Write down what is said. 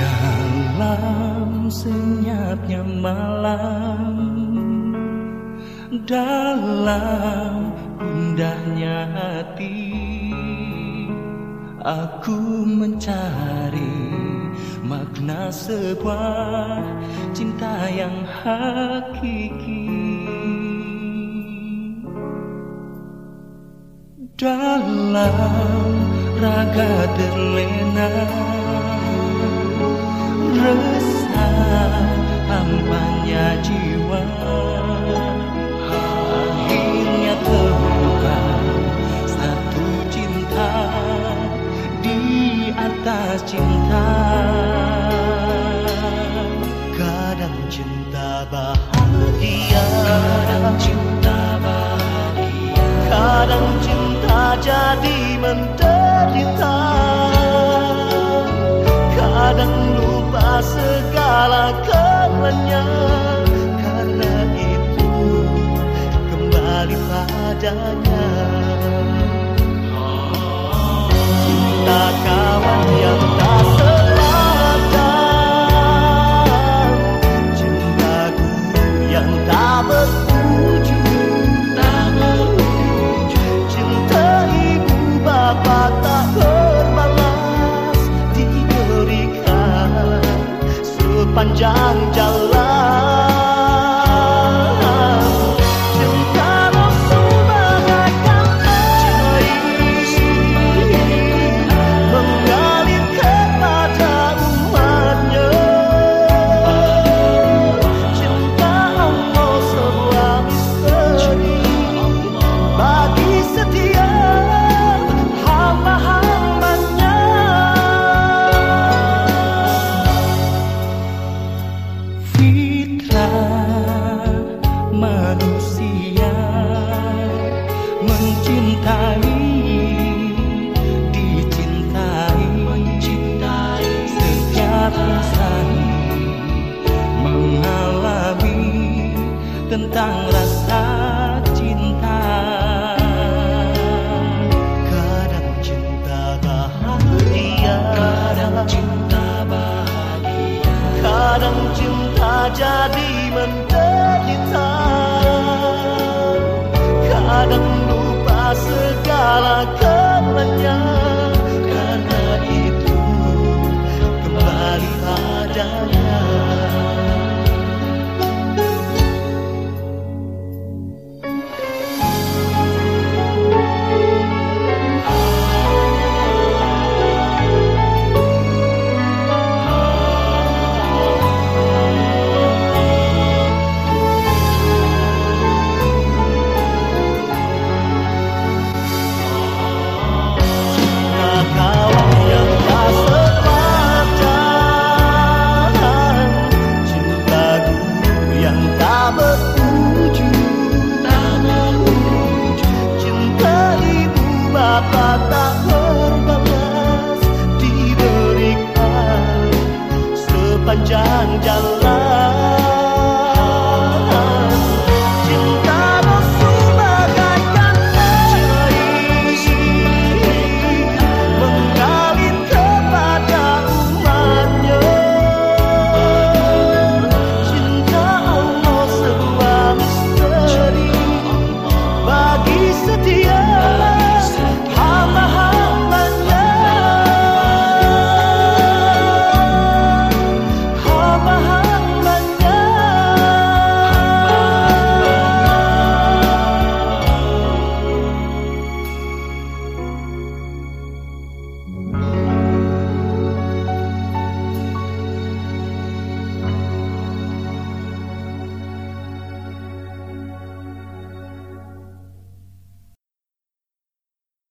Dalam senyapnya malam, dalam indahnya hati, aku mencari makna sebuah cinta yang hakiki. Dalam raga terlena resah hampanya jiwa, akhirnya terbuka satu cinta di atas cinta. Kadang cinta bahagia, kadang cinta bahagia, kadang cinta jadi menderita, kadang lupa segala karenanya. Karena itu kembali padanya. Cinta kawan yang tak sepadan, cinta guru yang tak berujung, cinta ibu bapa tak berbalas, diberikan sepanjang jalan. Manusia mencintai, dicintai, setiap insan mengalami tentang rasa cinta. Kadang cinta bahagia, kadang cinta bahagia, kadang cinta jadi menderita, kadang lupa segala karenanya. Karena itu kembali padanya. Bapa tak berbalas, diberikan sepanjang jalan.